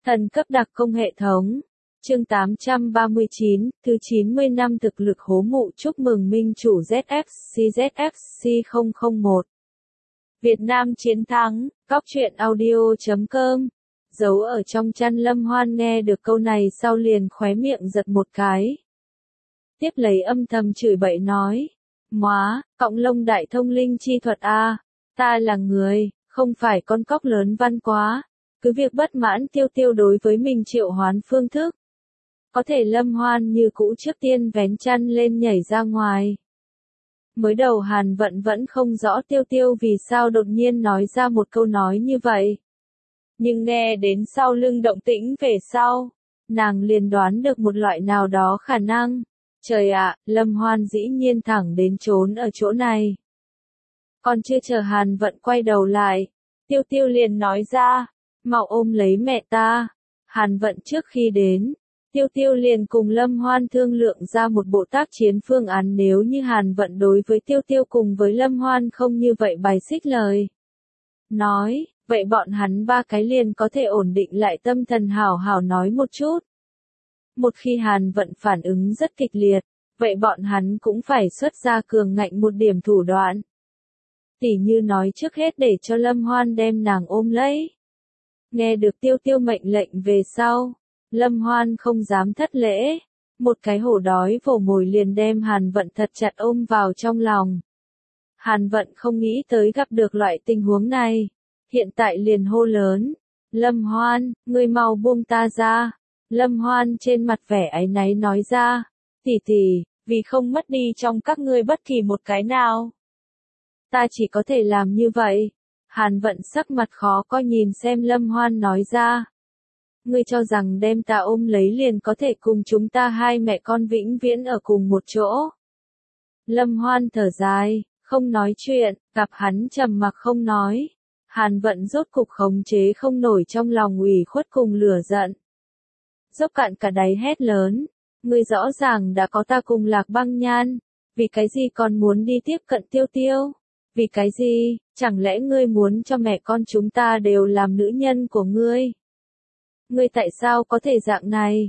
Thần cấp đặc công hệ thống. Chương 839, thứ 90 năm thực lực hố mụ chúc mừng minh chủ ZFC 001. Việt Nam chiến thắng, Cóc truyện audio.com. Giấu ở trong chăn Lâm Hoan nghe được câu này sau liền khóe miệng giật một cái. Tiếp lấy âm thầm chửi bậy nói. Móa, cọng lông đại thông linh chi thuật a, ta là người, không phải con cóc lớn văn quá. Cứ việc bất mãn Tiêu Tiêu đối với mình triệu hoán phương thức. Có thể Lâm Hoan như cũ trước tiên vén chăn lên nhảy ra ngoài. Mới đầu Hàn Vận vẫn không rõ Tiêu Tiêu vì sao đột nhiên nói ra một câu nói như vậy. Nhưng nghe đến sau lưng động tĩnh về sau, nàng liền đoán được một loại nào đó khả năng. Trời ạ, Lâm Hoan dĩ nhiên thẳng đến trốn ở chỗ này. Còn chưa chờ Hàn Vận quay đầu lại, Tiêu Tiêu liền nói ra, mau ôm lấy mẹ ta. Hàn Vận trước khi đến, Tiêu Tiêu liền cùng Lâm Hoan thương lượng ra một bộ tác chiến phương án nếu như Hàn Vận đối với Tiêu Tiêu cùng với Lâm Hoan không như vậy bài xích lời. Nói, vậy bọn hắn ba cái liền có thể ổn định lại tâm thần hảo hảo nói một chút. Một khi Hàn Vận phản ứng rất kịch liệt, vậy bọn hắn cũng phải xuất ra cường ngạnh một điểm thủ đoạn. Tỉ như nói trước hết để cho Lâm Hoan đem nàng ôm lấy. Nghe được Tiêu Tiêu mệnh lệnh về sau, Lâm Hoan không dám thất lễ, một cái hổ đói vồ mồi liền đem Hàn Vận thật chặt ôm vào trong lòng. Hàn Vận không nghĩ tới gặp được loại tình huống này, hiện tại liền hô lớn, Lâm Hoan, ngươi mau buông ta ra. Lâm Hoan trên mặt vẻ áy náy nói ra, tỷ tỷ, vì không mất đi trong các ngươi bất kỳ một cái nào. Ta chỉ có thể làm như vậy. Hàn Vận sắc mặt khó coi nhìn xem Lâm Hoan nói ra. Ngươi cho rằng đem ta ôm lấy liền có thể cùng chúng ta hai mẹ con vĩnh viễn ở cùng một chỗ. Lâm Hoan thở dài, không nói chuyện, gặp hắn trầm mặc không nói. Hàn Vận rốt cục khống chế không nổi trong lòng ủy khuất cùng lửa giận. Dốc cạn cả đáy hét lớn, ngươi rõ ràng đã có ta cùng Lạc Băng Nhan, vì cái gì còn muốn đi tiếp cận Tiêu Tiêu? Vì cái gì, chẳng lẽ ngươi muốn cho mẹ con chúng ta đều làm nữ nhân của ngươi? Ngươi tại sao có thể dạng này?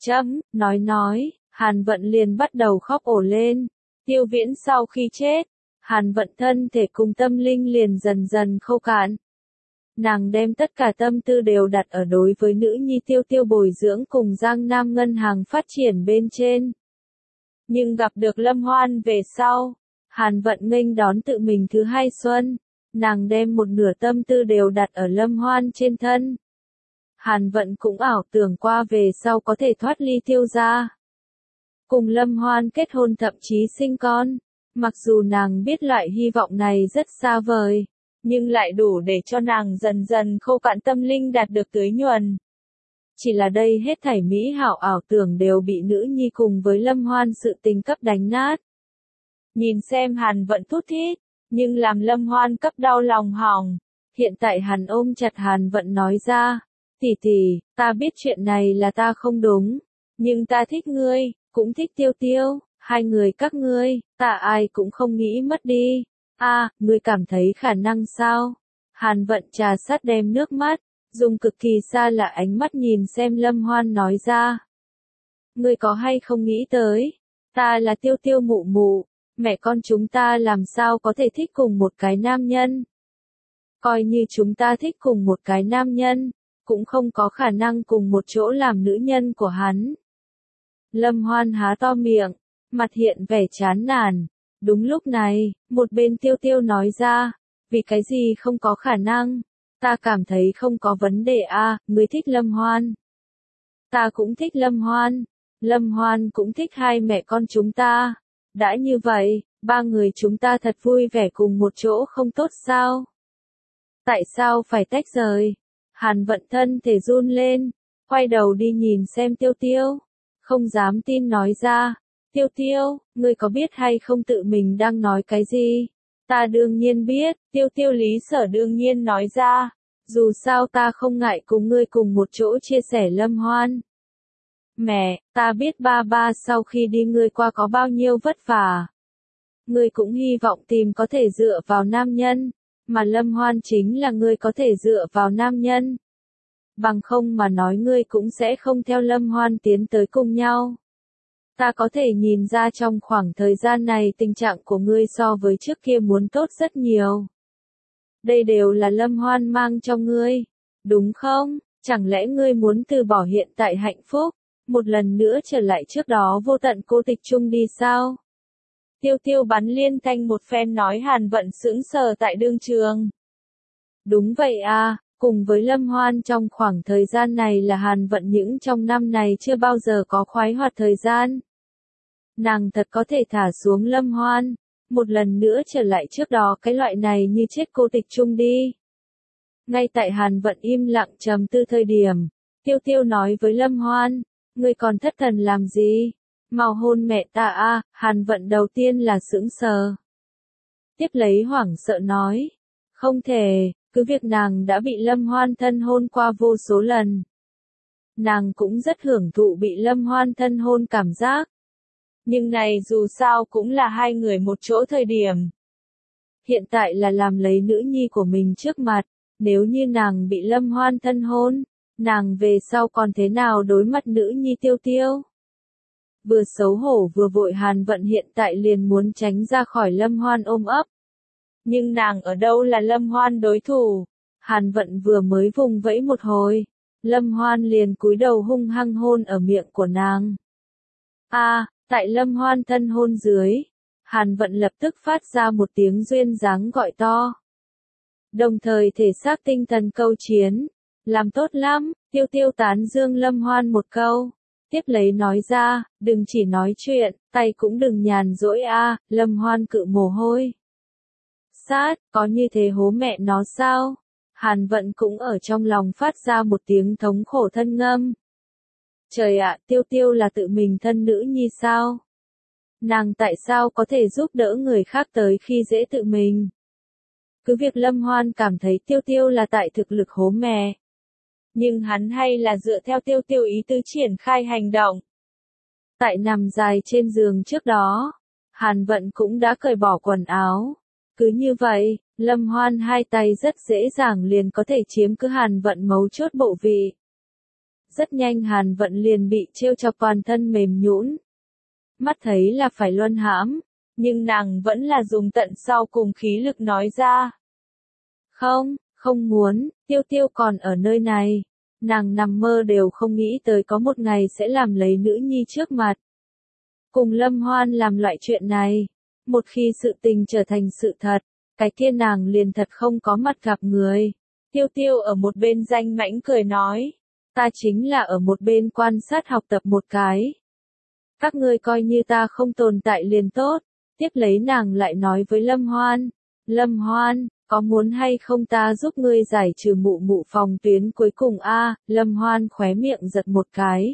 Nói, Hàn Vận liền bắt đầu khóc ổ lên. Tiêu Viễn sau khi chết, Hàn Vận thân thể cùng tâm linh liền dần dần khô cạn. Nàng đem tất cả tâm tư đều đặt ở đối với nữ nhi Tiêu Tiêu bồi dưỡng cùng Giang Nam ngân hàng phát triển bên trên. Nhưng gặp được Lâm Hoan về sau, Hàn Vận nghênh đón tự mình thứ hai xuân, nàng đem một nửa tâm tư đều đặt ở Lâm Hoan trên thân. Hàn Vận cũng ảo tưởng qua về sau có thể thoát ly Tiêu gia. Cùng Lâm Hoan kết hôn thậm chí sinh con, mặc dù nàng biết loại hy vọng này rất xa vời, nhưng lại đủ để cho nàng dần dần khô cạn tâm linh đạt được tưới nhuần. Chỉ là đây hết thảy mỹ hảo ảo tưởng đều bị nữ nhi cùng với Lâm Hoan sự tình cấp đánh nát. Nhìn xem Hàn Vận thút thít, nhưng làm Lâm Hoan cấp đau lòng hỏng. Hiện tại Hàn ôm chặt Hàn Vận nói ra, tỷ tỷ, ta biết chuyện này là ta không đúng, nhưng ta thích ngươi, cũng thích Tiêu Tiêu, hai người các ngươi, ta ai cũng không nghĩ mất đi. Ngươi cảm thấy khả năng sao? Hàn Vận trà sát đem nước mắt, dùng cực kỳ xa lạ ánh mắt nhìn xem Lâm Hoan nói ra. Ngươi có hay không nghĩ tới, ta là Tiêu Tiêu mụ mụ, mẹ con chúng ta làm sao có thể thích cùng một cái nam nhân? Coi như chúng ta thích cùng một cái nam nhân, cũng không có khả năng cùng một chỗ làm nữ nhân của hắn. Lâm Hoan há to miệng, mặt hiện vẻ chán nản. Đúng lúc này, một bên Tiêu Tiêu nói ra, vì cái gì không có khả năng, ta cảm thấy không có vấn đề ngươi thích Lâm Hoan. Ta cũng thích Lâm Hoan cũng thích hai mẹ con chúng ta. Đã như vậy, ba người chúng ta thật vui vẻ cùng một chỗ không tốt sao? Tại sao phải tách rời? Hàn Vận thân thể run lên, quay đầu đi nhìn xem Tiêu Tiêu, không dám tin nói ra. Tiêu Tiêu, ngươi có biết hay không tự mình đang nói cái gì? Ta đương nhiên biết, Tiêu Tiêu lý sở đương nhiên nói ra. Dù sao ta không ngại cùng ngươi cùng một chỗ chia sẻ Lâm Hoan. Mẹ, ta biết ba sau khi đi ngươi qua có bao nhiêu vất vả. Ngươi cũng hy vọng tìm có thể dựa vào nam nhân, mà Lâm Hoan chính là ngươi có thể dựa vào nam nhân. bằng không mà nói ngươi cũng sẽ không theo Lâm Hoan tiến tới cùng nhau. Ta có thể nhìn ra trong khoảng thời gian này tình trạng của ngươi so với trước kia muốn tốt rất nhiều. Đây đều là Lâm Hoan mang cho ngươi, đúng không? Chẳng lẽ ngươi muốn từ bỏ hiện tại hạnh phúc, một lần nữa trở lại trước đó vô tận cô tịch chung đi sao? Tiêu Tiêu bắn liên thanh một phen nói Hàn Vận sững sờ tại đương trường. Đúng vậy à, cùng với Lâm Hoan trong khoảng thời gian này là Hàn Vận những trong năm này chưa bao giờ có khoái hoạt thời gian. Nàng thật có thể thả xuống Lâm Hoan, một lần nữa trở lại trước đó cái loại này như chết cô tịch chung đi. Ngay tại Hàn Vận im lặng trầm tư thời điểm, Tiêu Tiêu nói với Lâm Hoan, ngươi còn thất thần làm gì? Mau hôn mẹ ta a. Hàn Vận đầu tiên là sững sờ. Tiếp lấy hoảng sợ nói, không thể, cứ việc nàng đã bị Lâm Hoan thân hôn qua vô số lần. Nàng cũng rất hưởng thụ bị Lâm Hoan thân hôn cảm giác. Nhưng này dù sao cũng là hai người một chỗ thời điểm. Hiện tại là làm lấy nữ nhi của mình trước mặt, nếu như nàng bị Lâm Hoan thân hôn, nàng về sau còn thế nào đối mặt nữ nhi Tiêu Tiêu? Vừa xấu hổ vừa vội Hàn Vận hiện tại liền muốn tránh ra khỏi Lâm Hoan ôm ấp. Nhưng nàng ở đâu là Lâm Hoan đối thủ? Hàn Vận vừa mới vùng vẫy một hồi, Lâm Hoan liền cúi đầu hung hăng hôn ở miệng của nàng. Tại Lâm Hoan thân hôn dưới, Hàn Vận lập tức phát ra một tiếng duyên dáng gọi to. Đồng thời thể xác tinh thần câu chiến, làm tốt lắm, Tiêu Tiêu tán dương Lâm Hoan một câu. Tiếp lấy nói ra, đừng chỉ nói chuyện, tay cũng đừng nhàn rỗi a. Lâm Hoan cự mồ hôi. Sát, có như thế hố mẹ nó sao? Hàn Vận cũng ở trong lòng phát ra một tiếng thống khổ thân ngâm. Trời ạ, Tiêu Tiêu là tự mình thân nữ nhi sao? Nàng tại sao có thể giúp đỡ người khác tới khi dễ tự mình? Cứ việc Lâm Hoan cảm thấy Tiêu Tiêu là tại thực lực hố mẹ. Nhưng hắn hay là dựa theo Tiêu Tiêu ý tứ triển khai hành động. Tại nằm dài trên giường trước đó, Hàn Vận cũng đã cởi bỏ quần áo. Cứ như vậy, Lâm Hoan hai tay rất dễ dàng liền có thể chiếm cứ Hàn Vận mấu chốt bộ vị. Rất nhanh Hàn Vận liền bị trêu chọc toàn thân mềm nhũn. Mắt thấy là phải luân hãm, nhưng nàng vẫn là dùng tận sau cùng khí lực nói ra. Không muốn, Tiêu Tiêu còn ở nơi này. Nàng nằm mơ đều không nghĩ tới có một ngày sẽ làm lấy nữ nhi trước mặt. Cùng Lâm Hoan làm loại chuyện này. Một khi sự tình trở thành sự thật, cái kia nàng liền thật không có mặt gặp người. Tiêu Tiêu ở một bên danh mãnh cười nói. Ta chính là ở một bên quan sát học tập một cái. Các ngươi coi như ta không tồn tại liền tốt. Tiếp lấy nàng lại nói với Lâm Hoan. Lâm Hoan, có muốn hay không ta giúp ngươi giải trừ mụ mụ phòng tuyến cuối cùng a? Lâm Hoan khóe miệng giật một cái.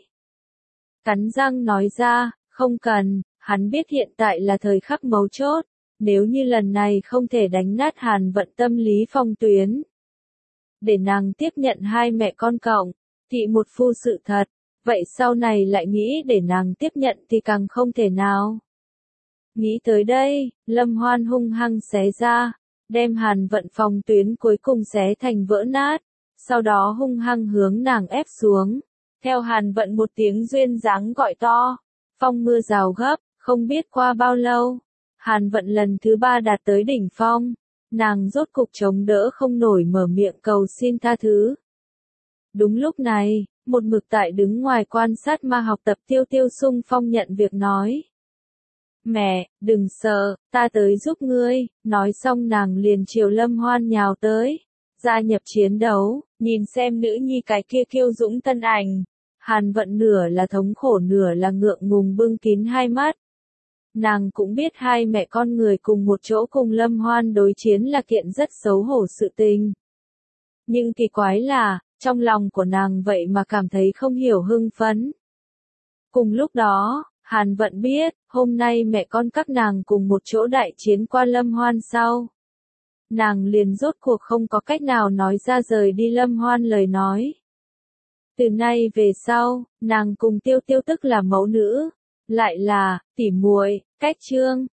Cắn răng nói ra, không cần, hắn biết hiện tại là thời khắc mấu chốt. Nếu như lần này không thể đánh nát Hàn Vận tâm lý phong tuyến. Để nàng tiếp nhận hai mẹ con cộng, thị một phu sự thật. Vậy sau này lại nghĩ để nàng tiếp nhận thì càng không thể nào. Nghĩ tới đây, Lâm Hoan hung hăng xé ra, đem Hàn Vận phòng tuyến cuối cùng xé thành vỡ nát, sau đó hung hăng hướng nàng ép xuống. Theo Hàn Vận một tiếng duyên dáng gọi to, phong mưa rào gấp, không biết qua bao lâu, Hàn Vận lần thứ 3 đạt tới đỉnh phong, nàng rốt cục chống đỡ không nổi mở miệng cầu xin tha thứ. Đúng lúc này, một mực tại đứng ngoài quan sát ma học tập Tiêu Tiêu xung phong nhận việc nói. Mẹ, đừng sợ, ta tới giúp ngươi, nói xong nàng liền chiều Lâm Hoan nhào tới, gia nhập chiến đấu, nhìn xem nữ nhi cái kia kiêu dũng tân ảnh. Hàn Vận nửa là thống khổ nửa là ngượng ngùng bưng kín hai mắt. Nàng cũng biết hai mẹ con người cùng một chỗ cùng Lâm Hoan đối chiến là kiện rất xấu hổ sự tình. Nhưng kỳ quái là, trong lòng của nàng vậy mà cảm thấy không hiểu hưng phấn. Cùng lúc đó, Hàn Vận biết, hôm nay mẹ con các nàng cùng một chỗ đại chiến qua Lâm Hoan sau. Nàng liền rốt cuộc không có cách nào nói ra rời đi Lâm Hoan lời nói. Từ nay về sau, nàng cùng Tiêu Tiêu tức là mẫu nữ, lại là tỉ muội, cách chương.